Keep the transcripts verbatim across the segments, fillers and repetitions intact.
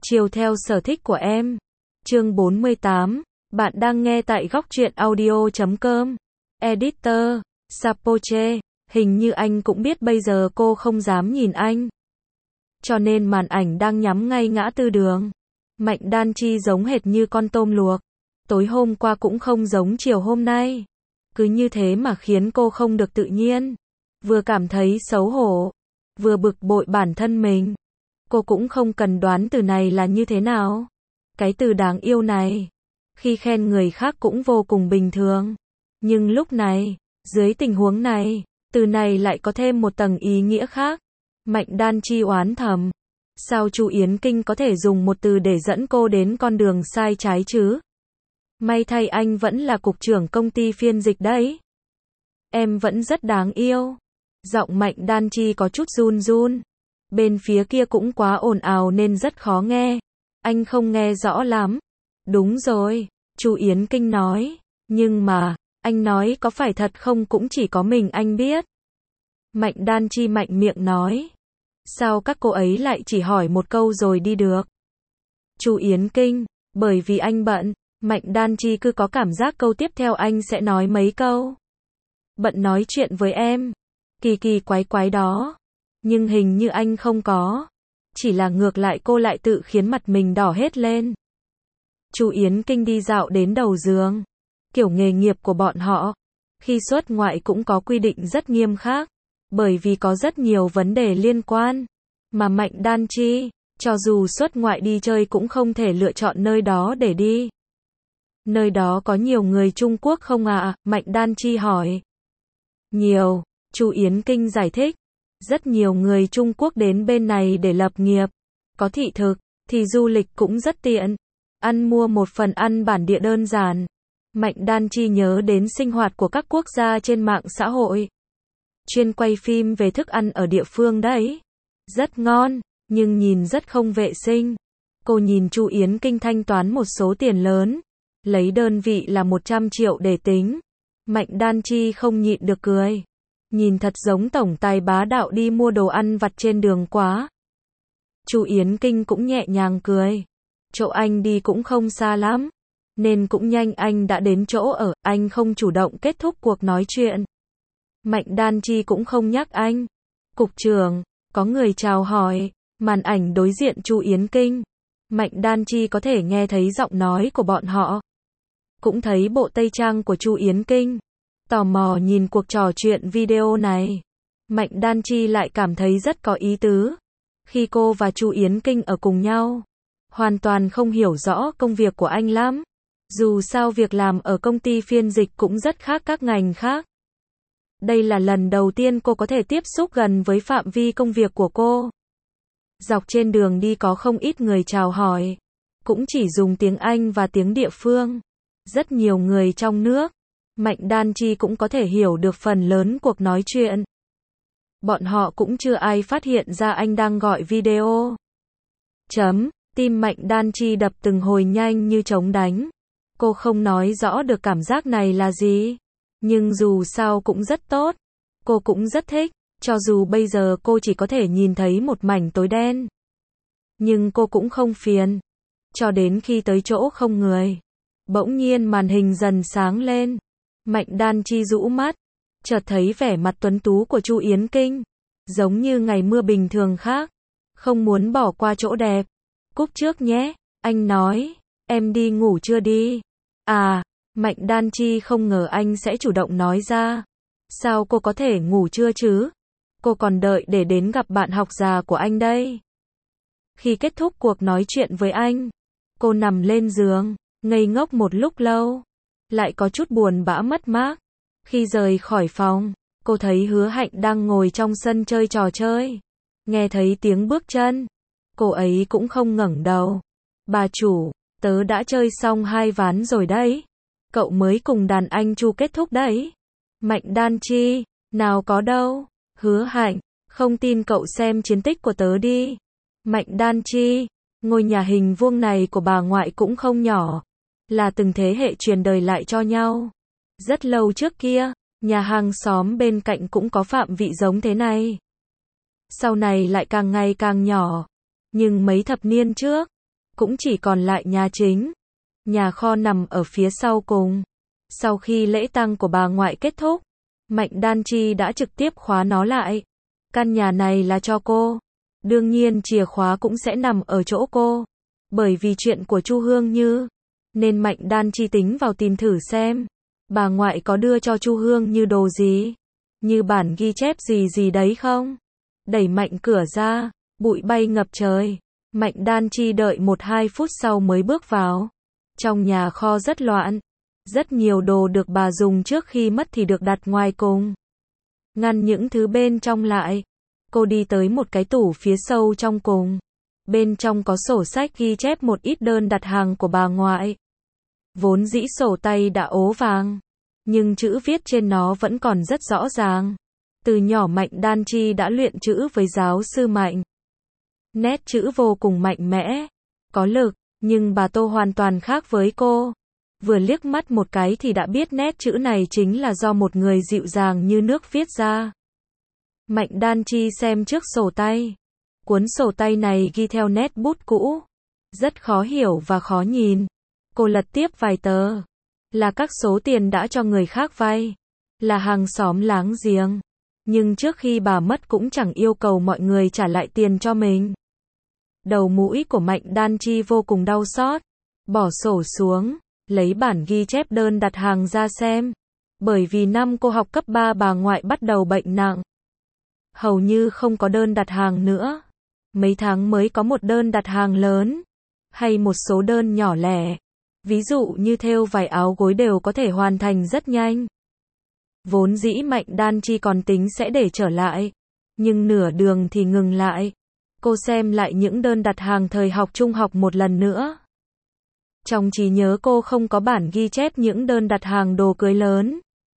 Chiều theo sở thích của em. Chương bốn mươi tám. Bạn đang nghe tại góc truyện audio chấm com. Editor, Sapoche. Hình như anh cũng biết bây giờ cô không dám nhìn anh. Cho nên màn ảnh đang nhắm ngay ngã tư đường. Mạnh Đan Chi giống hệt như con tôm luộc. Tối hôm qua cũng không giống chiều hôm nay. Cứ như thế mà khiến cô không được tự nhiên. Vừa cảm thấy xấu hổ, vừa bực bội bản thân mình. Cô cũng không cần đoán từ này là như thế nào. Cái từ đáng yêu này, khi khen người khác cũng vô cùng bình thường. Nhưng lúc này, dưới tình huống này, từ này lại có thêm một tầng ý nghĩa khác. Mạnh Đan Chi oán thầm. Sao Chu Yến Kinh có thể dùng một từ để dẫn cô đến con đường sai trái chứ? May thay anh vẫn là cục trưởng công ty phiên dịch đấy. Em vẫn rất đáng yêu. Giọng Mạnh Đan Chi có chút run run. Bên phía kia cũng quá ồn ào nên rất khó nghe. Anh không nghe rõ lắm. Đúng rồi, Chu Yến Kinh nói. Nhưng mà, anh nói có phải thật không cũng chỉ có mình anh biết. Mạnh Đan Chi mạnh miệng nói. Sao các cô ấy lại chỉ hỏi một câu rồi đi được? Chu Yến Kinh, bởi vì anh bận. Mạnh Đan Chi cứ có cảm giác câu tiếp theo anh sẽ nói mấy câu. Bận nói chuyện với em. Kỳ kỳ quái quái đó. Nhưng hình như anh không có. Chỉ là ngược lại cô lại tự khiến mặt mình đỏ hết lên. Chu Yến Kinh đi dạo đến đầu giường. Kiểu nghề nghiệp của bọn họ, khi xuất ngoại cũng có quy định rất nghiêm khắc. Bởi vì có rất nhiều vấn đề liên quan. Mà Mạnh Đan Chi, cho dù xuất ngoại đi chơi cũng không thể lựa chọn nơi đó để đi. Nơi đó có nhiều người Trung Quốc không ạ? Mạnh Đan Chi hỏi. Nhiều, Chu Yến Kinh giải thích. Rất nhiều người Trung Quốc đến bên này để lập nghiệp. Có thị thực, thì du lịch cũng rất tiện. Ăn mua một phần ăn bản địa đơn giản. Mạnh Đan Chi nhớ đến sinh hoạt của các quốc gia trên mạng xã hội. Chuyên quay phim về thức ăn ở địa phương đấy. Rất ngon, nhưng nhìn rất không vệ sinh. Cô nhìn Chu Yến Kinh thanh toán một số tiền lớn. Lấy đơn vị là một trăm triệu để tính. Mạnh Đan Chi không nhịn được cười. Nhìn thật giống tổng tài bá đạo đi mua đồ ăn vặt trên đường quá. Chu Yến Kinh cũng nhẹ nhàng cười. Chỗ anh đi cũng không xa lắm. Nên cũng nhanh anh đã đến chỗ ở, anh không chủ động kết thúc cuộc nói chuyện. Mạnh Đan Chi cũng không nhắc anh. Cục trưởng, có người chào hỏi. Màn ảnh đối diện Chu Yến Kinh. Mạnh Đan Chi có thể nghe thấy giọng nói của bọn họ. Cũng thấy bộ tây trang của Chu Yến Kinh. Tò mò nhìn cuộc trò chuyện video này. Mạnh Đan Chi lại cảm thấy rất có ý tứ. Khi cô và Chu Yến Kinh ở cùng nhau, hoàn toàn không hiểu rõ công việc của anh lắm. Dù sao việc làm ở công ty phiên dịch cũng rất khác các ngành khác. Đây là lần đầu tiên cô có thể tiếp xúc gần với phạm vi công việc của cô. Dọc trên đường đi có không ít người chào hỏi. Cũng chỉ dùng tiếng Anh và tiếng địa phương. Rất nhiều người trong nước. Mạnh Đan Chi cũng có thể hiểu được phần lớn cuộc nói chuyện. Bọn họ cũng chưa ai phát hiện ra anh đang gọi video. Chấm, tim Mạnh Đan Chi đập từng hồi nhanh như trống đánh. Cô không nói rõ được cảm giác này là gì. Nhưng dù sao cũng rất tốt. Cô cũng rất thích, cho dù bây giờ cô chỉ có thể nhìn thấy một mảnh tối đen. Nhưng cô cũng không phiền. Cho đến khi tới chỗ không người. Bỗng nhiên màn hình dần sáng lên. Mạnh Đan Chi rũ mắt. Chợt thấy vẻ mặt tuấn tú của Chu Yến Kinh. Giống như ngày mưa bình thường khác. Không muốn bỏ qua chỗ đẹp. Cúp trước nhé. Anh nói. Em đi ngủ chưa đi? À. Mạnh Đan Chi không ngờ anh sẽ chủ động nói ra. Sao cô có thể ngủ trưa chứ? Cô còn đợi để đến gặp bạn học già của anh đây. Khi kết thúc cuộc nói chuyện với anh, cô nằm lên giường, ngây ngốc một lúc lâu. Lại có chút buồn bã mất mát. Khi rời khỏi phòng, cô thấy Hứa Hạnh đang ngồi trong sân chơi trò chơi. Nghe thấy tiếng bước chân. Cô ấy cũng không ngẩng đầu. Bà chủ, tớ đã chơi xong hai ván rồi đấy. Cậu mới cùng đàn anh Chu kết thúc đấy. Mạnh Đan Chi, nào có đâu. Hứa Hạnh, không tin cậu xem chiến tích của tớ đi. Mạnh Đan Chi, ngôi nhà hình vuông này của bà ngoại cũng không nhỏ. Là từng thế hệ truyền đời lại cho nhau. Rất lâu trước kia, nhà hàng xóm bên cạnh cũng có phạm vị giống thế này. Sau này lại càng ngày càng nhỏ. Nhưng mấy thập niên trước, cũng chỉ còn lại nhà chính. Nhà kho nằm ở phía sau cùng. Sau khi lễ tang của bà ngoại kết thúc, Mạnh Đan Chi đã trực tiếp khóa nó lại. Căn nhà này là cho cô. Đương nhiên chìa khóa cũng sẽ nằm ở chỗ cô. Bởi vì chuyện của Chu Hương Như, nên Mạnh Đan Chi tính vào tìm thử xem bà ngoại có đưa cho Chu Hương Như đồ gì, như bản ghi chép gì gì đấy không. Đẩy mạnh cửa ra, bụi bay ngập trời. Mạnh Đan Chi đợi một hai phút sau mới bước vào. Trong nhà kho rất loạn. Rất nhiều đồ được bà dùng trước khi mất thì được đặt ngoài cùng. Ngăn những thứ bên trong lại. Cô đi tới một cái tủ phía sâu trong cùng. Bên trong có sổ sách ghi chép một ít đơn đặt hàng của bà ngoại. Vốn dĩ sổ tay đã ố vàng, nhưng chữ viết trên nó vẫn còn rất rõ ràng. Từ nhỏ Mạnh Đan Chi đã luyện chữ với giáo sư Mạnh. Nét chữ vô cùng mạnh mẽ, có lực, nhưng bà Tô hoàn toàn khác với cô. Vừa liếc mắt một cái thì đã biết nét chữ này chính là do một người dịu dàng như nước viết ra. Mạnh Đan Chi xem trước sổ tay. Cuốn sổ tay này ghi theo nét bút cũ, rất khó hiểu và khó nhìn. Cô lật tiếp vài tờ, là các số tiền đã cho người khác vay, là hàng xóm láng giềng. Nhưng trước khi bà mất cũng chẳng yêu cầu mọi người trả lại tiền cho mình. Đầu mũi của Mạnh Đan Chi vô cùng đau xót, bỏ sổ xuống, lấy bản ghi chép đơn đặt hàng ra xem. Bởi vì năm cô học cấp ba bà ngoại bắt đầu bệnh nặng, hầu như không có đơn đặt hàng nữa. Mấy tháng mới có một đơn đặt hàng lớn, hay một số đơn nhỏ lẻ. Ví dụ như thêu vải áo gối đều có thể hoàn thành rất nhanh. Vốn dĩ Mạnh Đan Chi còn tính sẽ để trở lại, nhưng nửa đường thì ngừng lại. Cô xem lại những đơn đặt hàng thời học trung học một lần nữa. Trong trí nhớ cô không có bản ghi chép những đơn đặt hàng đồ cưới lớn.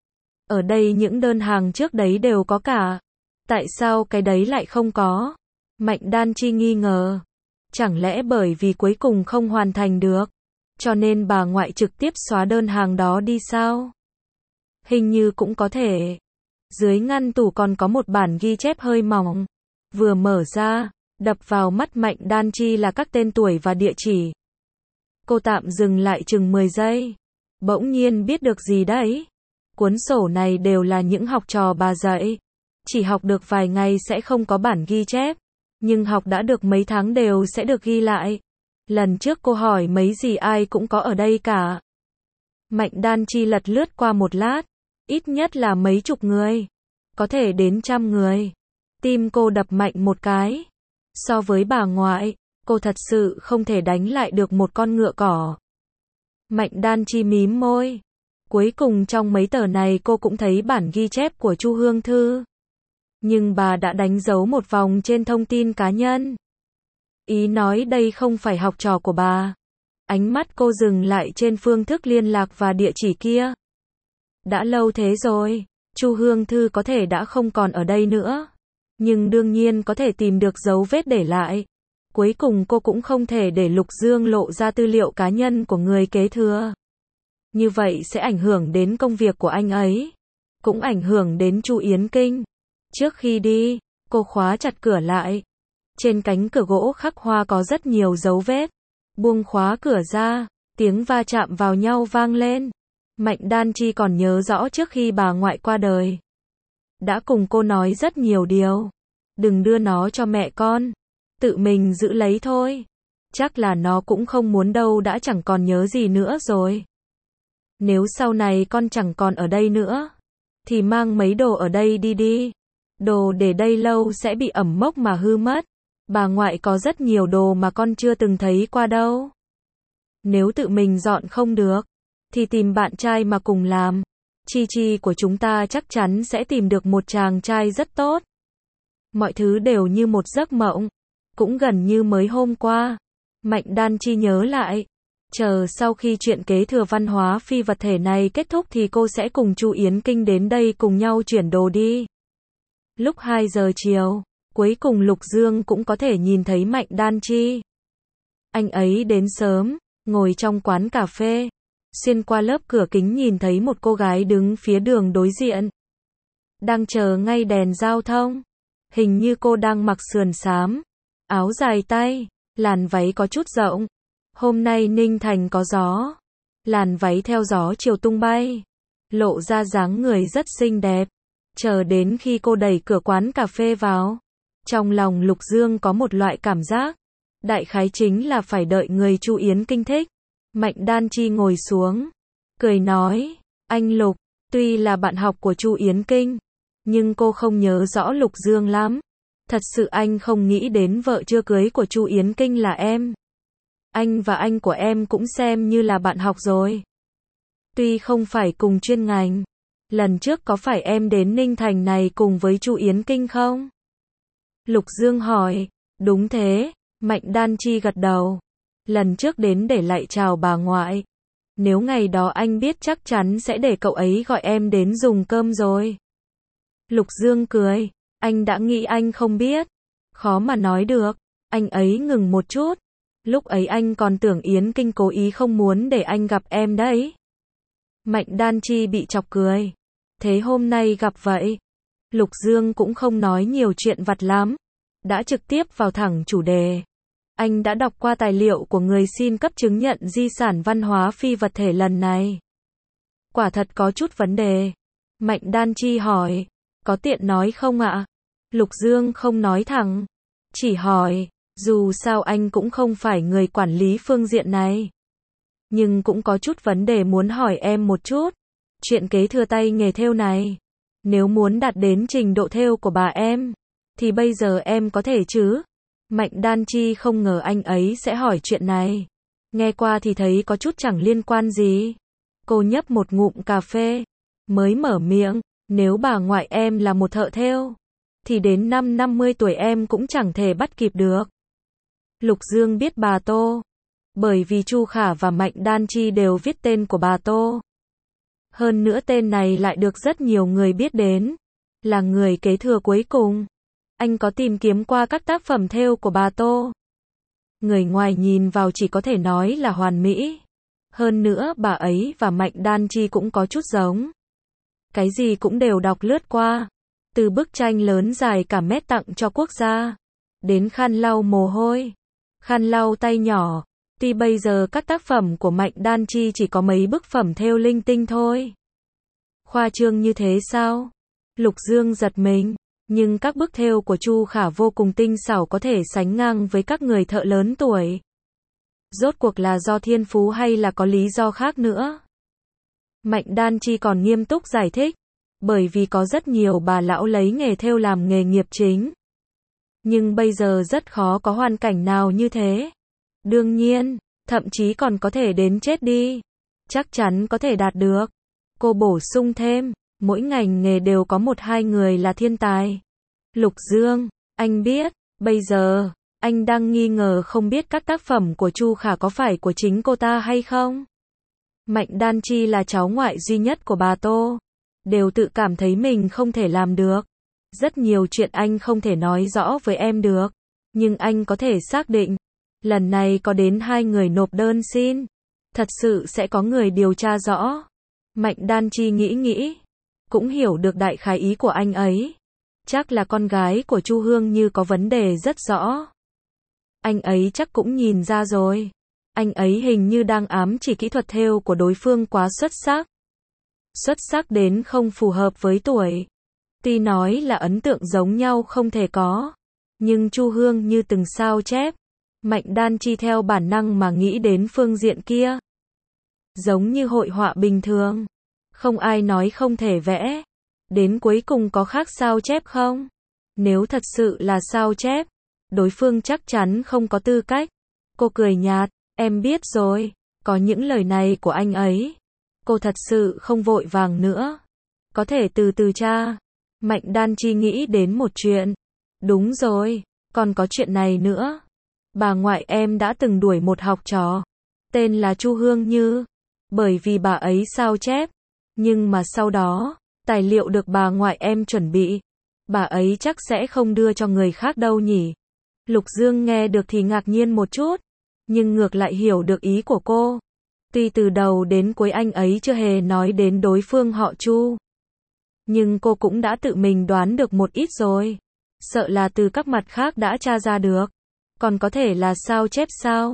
Ở đây những đơn hàng trước đấy đều có cả. Tại sao cái đấy lại không có? Mạnh Đan Chi nghi ngờ. Chẳng lẽ bởi vì cuối cùng không hoàn thành được, cho nên bà ngoại trực tiếp xóa đơn hàng đó đi sao? Hình như cũng có thể. Dưới ngăn tủ còn có một bản ghi chép hơi mỏng. Vừa mở ra, đập vào mắt Mạnh Đan Chi là các tên tuổi và địa chỉ. Cô tạm dừng lại chừng mười giây. Bỗng nhiên biết được gì đấy. Cuốn sổ này đều là những học trò bà dạy. Chỉ học được vài ngày sẽ không có bản ghi chép, nhưng học đã được mấy tháng đều sẽ được ghi lại. Lần trước cô hỏi mấy gì ai cũng có ở đây cả. Mạnh Đan Chi lật lướt qua một lát, ít nhất là mấy chục người, có thể đến trăm người. Tim cô đập mạnh một cái. So với bà ngoại, cô thật sự không thể đánh lại được một con ngựa cỏ. Mạnh Đan Chi mím môi. Cuối cùng trong mấy tờ này cô cũng thấy bản ghi chép của Chu Hương Thư. Nhưng bà đã đánh dấu một vòng trên thông tin cá nhân. Ý nói đây không phải học trò của bà. Ánh mắt cô dừng lại trên phương thức liên lạc và địa chỉ kia. Đã lâu thế rồi, Chu Hương Thư có thể đã không còn ở đây nữa. Nhưng đương nhiên có thể tìm được dấu vết để lại. Cuối cùng cô cũng không thể để Lục Dương lộ ra tư liệu cá nhân của người kế thừa. Như vậy sẽ ảnh hưởng đến công việc của anh ấy. Cũng ảnh hưởng đến Chu Yến Kinh. Trước khi đi, cô khóa chặt cửa lại. Trên cánh cửa gỗ khắc hoa có rất nhiều dấu vết. Buông khóa cửa ra, tiếng va chạm vào nhau vang lên. Mạnh Đan Chi còn nhớ rõ trước khi bà ngoại qua đời, đã cùng cô nói rất nhiều điều. Đừng đưa nó cho mẹ con, tự mình giữ lấy thôi. Chắc là nó cũng không muốn đâu, đã chẳng còn nhớ gì nữa rồi. Nếu sau này con chẳng còn ở đây nữa, thì mang mấy đồ ở đây đi đi. Đồ để đây lâu sẽ bị ẩm mốc mà hư mất. Bà ngoại có rất nhiều đồ mà con chưa từng thấy qua đâu. Nếu tự mình dọn không được, thì tìm bạn trai mà cùng làm. Chi Chi của chúng ta chắc chắn sẽ tìm được một chàng trai rất tốt. Mọi thứ đều như một giấc mộng. Cũng gần như mới hôm qua. Mạnh Đan Chi nhớ lại. Chờ sau khi chuyện kế thừa văn hóa phi vật thể này kết thúc thì cô sẽ cùng Chu Yến Kinh đến đây cùng nhau chuyển đồ đi. Lúc hai giờ chiều, cuối cùng Lục Dương cũng có thể nhìn thấy Mạnh Đan Chi. Anh ấy đến sớm, ngồi trong quán cà phê. Xuyên qua lớp cửa kính nhìn thấy một cô gái đứng phía đường đối diện. Đang chờ ngay đèn giao thông. Hình như cô đang mặc sườn xám, áo dài tay, làn váy có chút rộng. Hôm nay Ninh Thành có gió. Làn váy theo gió chiều tung bay. Lộ ra dáng người rất xinh đẹp. Chờ đến khi cô đẩy cửa quán cà phê vào. Trong lòng Lục Dương có một loại cảm giác. Đại khái chính là phải đợi người Chu Yến Kinh thích. Mạnh Đan Chi ngồi xuống. Cười nói. Anh Lục, tuy là bạn học của Chu Yến Kinh. Nhưng cô không nhớ rõ Lục Dương lắm. Thật sự anh không nghĩ đến vợ chưa cưới của Chu Yến Kinh là em. Anh và anh của em cũng xem như là bạn học rồi. Tuy không phải cùng chuyên ngành. Lần trước có phải em đến Ninh Thành này cùng với Chu Yến Kinh không? Lục Dương hỏi. Đúng thế. Mạnh Đan Chi gật đầu. Lần trước đến để lại chào bà ngoại. Nếu ngày đó anh biết chắc chắn sẽ để cậu ấy gọi em đến dùng cơm rồi. Lục Dương cười. Anh đã nghĩ anh không biết. Khó mà nói được. Anh ấy ngừng một chút. Lúc ấy anh còn tưởng Yến Kinh cố ý không muốn để anh gặp em đấy. Mạnh Đan Chi bị chọc cười. Thế hôm nay gặp vậy. Lục Dương cũng không nói nhiều chuyện vặt lắm. Đã trực tiếp vào thẳng chủ đề. Anh đã đọc qua tài liệu của người xin cấp chứng nhận di sản văn hóa phi vật thể lần này. Quả thật có chút vấn đề. Mạnh Đan Chi hỏi. Có tiện nói không ạ? Lục Dương không nói thẳng. Chỉ hỏi. Dù sao anh cũng không phải người quản lý phương diện này. Nhưng cũng có chút vấn đề muốn hỏi em một chút. Chuyện kế thừa tay nghề thêu này. Nếu muốn đạt đến trình độ thêu của bà em. Thì bây giờ em có thể chứ? Mạnh Đan Chi không ngờ anh ấy sẽ hỏi chuyện này. Nghe qua thì thấy có chút chẳng liên quan gì. Cô nhấp một ngụm cà phê. Mới mở miệng. Nếu bà ngoại em là một thợ thêu. Thì đến năm năm mươi tuổi em cũng chẳng thể bắt kịp được. Lục Dương biết bà Tô. Bởi vì Chu Khả và Mạnh Đan Chi đều viết tên của bà Tô. Hơn nữa tên này lại được rất nhiều người biết đến. Là người kế thừa cuối cùng. Anh có tìm kiếm qua các tác phẩm thêu của bà Tô. Người ngoài nhìn vào chỉ có thể nói là hoàn mỹ. Hơn nữa bà ấy và Mạnh Đan Chi cũng có chút giống. Cái gì cũng đều đọc lướt qua. Từ bức tranh lớn dài cả mét tặng cho quốc gia. Đến khăn lau mồ hôi. Khăn lau tay nhỏ. Tuy bây giờ các tác phẩm của Mạnh Đan Chi chỉ có mấy bức phẩm thêu linh tinh thôi. Khoa trương như thế sao? Lục Dương giật mình. Nhưng các bức thêu của Chu Khả vô cùng tinh xảo có thể sánh ngang với các người thợ lớn tuổi. Rốt cuộc là do thiên phú hay là có lý do khác nữa? Mạnh Đan Chi còn nghiêm túc giải thích. Bởi vì có rất nhiều bà lão lấy nghề thêu làm nghề nghiệp chính. Nhưng bây giờ rất khó có hoàn cảnh nào như thế. Đương nhiên, thậm chí còn có thể đến chết đi. Chắc chắn có thể đạt được. Cô bổ sung thêm, mỗi ngành nghề đều có một hai người là thiên tài. Lục Dương, anh biết, bây giờ, anh đang nghi ngờ không biết các tác phẩm của Chu Khả có phải của chính cô ta hay không. Mạnh Đan Chi là cháu ngoại duy nhất của bà Tô. Đều tự cảm thấy mình không thể làm được. Rất nhiều chuyện anh không thể nói rõ với em được. Nhưng anh có thể xác định. Lần này có đến hai người nộp đơn xin. Thật sự sẽ có người điều tra rõ. Mạnh Đan Chi nghĩ nghĩ. Cũng hiểu được đại khái ý của anh ấy. Chắc là con gái của Chu Hương Như có vấn đề rất rõ. Anh ấy chắc cũng nhìn ra rồi. Anh ấy hình như đang ám chỉ kỹ thuật thêu của đối phương quá xuất sắc. Xuất sắc đến không phù hợp với tuổi. Tuy nói là ấn tượng giống nhau không thể có. Nhưng Chu Hương Như từng sao chép. Mạnh Đan Chi theo bản năng mà nghĩ đến phương diện kia. Giống như hội họa bình thường. Không ai nói không thể vẽ. Đến cuối cùng có khác sao chép không? Nếu thật sự là sao chép, đối phương chắc chắn không có tư cách. Cô cười nhạt, em biết rồi, có những lời này của anh ấy. Cô thật sự không vội vàng nữa. Có thể từ từ tra. Mạnh Đan Chi nghĩ đến một chuyện. Đúng rồi, còn có chuyện này nữa. Bà ngoại em đã từng đuổi một học trò. Tên là Chu Hương Như. Bởi vì bà ấy sao chép. Nhưng mà sau đó, tài liệu được bà ngoại em chuẩn bị. Bà ấy chắc sẽ không đưa cho người khác đâu nhỉ. Lục Dương nghe được thì ngạc nhiên một chút. Nhưng ngược lại hiểu được ý của cô. Tuy từ đầu đến cuối anh ấy chưa hề nói đến đối phương họ Chu. Nhưng cô cũng đã tự mình đoán được một ít rồi. Sợ là từ các mặt khác đã tra ra được. Còn có thể là sao chép sao?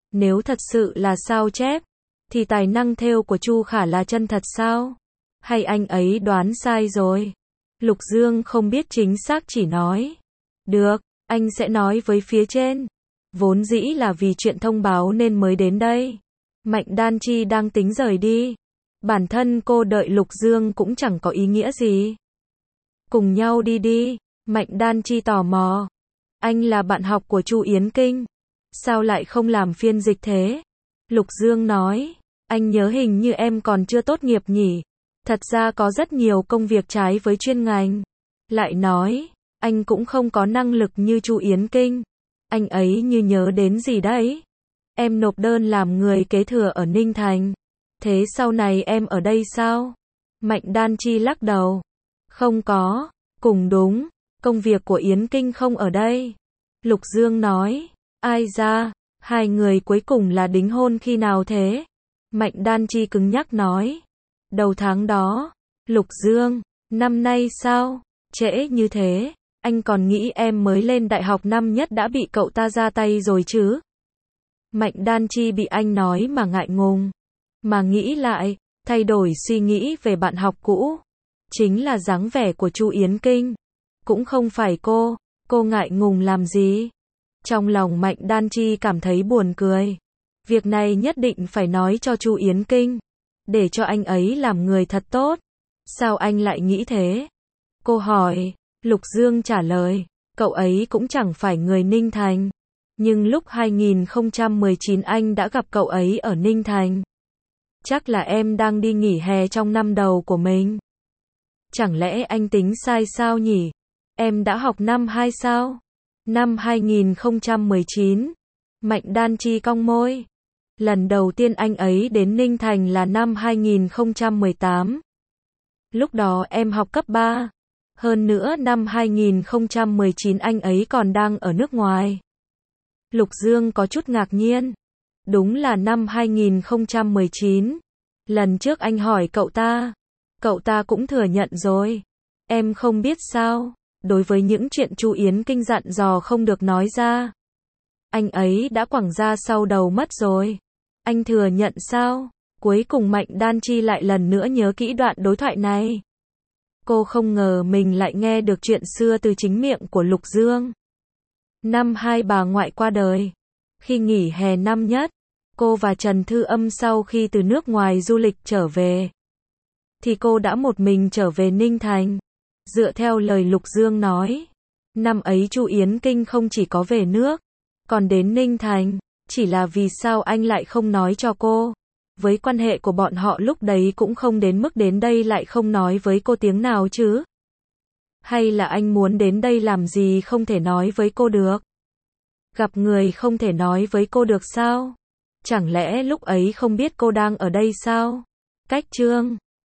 Nếu thật sự là sao chép, thì tài năng thêu của Chu Khả là chân thật sao? Hay anh ấy đoán sai rồi? Lục Dương không biết chính xác chỉ nói. Được, anh sẽ nói với phía trên. Vốn dĩ là vì chuyện thông báo nên mới đến đây. Mạnh Đan Chi đang tính rời đi. Bản thân cô đợi Lục Dương cũng chẳng có ý nghĩa gì. Cùng nhau đi đi. Mạnh Đan Chi tò mò. Anh là bạn học của Chu Yến Kinh. Sao lại không làm phiên dịch thế? Lục Dương nói. Anh nhớ hình như em còn chưa tốt nghiệp nhỉ. Thật ra có rất nhiều công việc trái với chuyên ngành. Lại nói, anh cũng không có năng lực như Chu Yến Kinh. Anh ấy như nhớ đến gì đấy. Em nộp đơn làm người kế thừa ở Ninh Thành. Thế sau này em ở đây sao? Mạnh Đan Chi lắc đầu. Không có, cùng đúng, công việc của Yến Kinh không ở đây. Lục Dương nói, ai ra, hai người cuối cùng là đính hôn khi nào thế? Mạnh Đan Chi cứng nhắc nói, đầu tháng đó. Lục Dương, năm nay sao? Trễ như thế, anh còn nghĩ em mới lên đại học năm nhất đã bị cậu ta ra tay rồi chứ? Mạnh Đan Chi bị anh nói mà ngại ngùng. Mà nghĩ lại, thay đổi suy nghĩ về bạn học cũ. Chính là dáng vẻ của Chu Yến Kinh. Cũng không phải cô, cô ngại ngùng làm gì? Trong lòng Mạnh Đan Chi cảm thấy buồn cười. Việc này nhất định phải nói cho Chu Yến Kinh. Để cho anh ấy làm người thật tốt. Sao anh lại nghĩ thế? Cô hỏi. Lục Dương trả lời. Cậu ấy cũng chẳng phải người Ninh Thành. Nhưng lúc hai nghìn không trăm mười chín anh đã gặp cậu ấy ở Ninh Thành. Chắc là em đang đi nghỉ hè trong năm đầu của mình. Chẳng lẽ anh tính sai sao nhỉ? Em đã học năm hai sao? Năm hai nghìn không trăm mười chín. Mạnh Đan Chi cong môi. Lần đầu tiên anh ấy đến Ninh Thành là năm hai nghìn không trăm mười tám. Lúc đó em học cấp ba. Hơn nữa năm hai nghìn không trăm mười chín anh ấy còn đang ở nước ngoài. Lục Dương có chút ngạc nhiên. Đúng là năm hai nghìn không trăm mười chín. Lần trước anh hỏi cậu ta. Cậu ta cũng thừa nhận rồi. Em không biết sao. Đối với những chuyện Chu Yến Kinh dặn dò không được nói ra. Anh ấy đã quẳng ra sau đầu mất rồi. Anh thừa nhận sao? Cuối cùng Mạnh Đan Chi lại lần nữa nhớ kỹ đoạn đối thoại này. Cô không ngờ mình lại nghe được chuyện xưa từ chính miệng của Lục Dương. Năm hai bà ngoại qua đời. Khi nghỉ hè năm nhất, cô và Trần Thư Âm sau khi từ nước ngoài du lịch trở về, thì cô đã một mình trở về Ninh Thành. Dựa theo lời Lục Dương nói, năm ấy Chu Yến Kinh không chỉ có về nước, còn đến Ninh Thành. Chỉ là vì sao anh lại không nói cho cô? Với quan hệ của bọn họ lúc đấy cũng không đến mức đến đây lại không nói với cô tiếng nào chứ? Hay là anh muốn đến đây làm gì không thể nói với cô được? Gặp người không thể nói với cô được sao? Chẳng lẽ lúc ấy không biết cô đang ở đây sao? Cách chương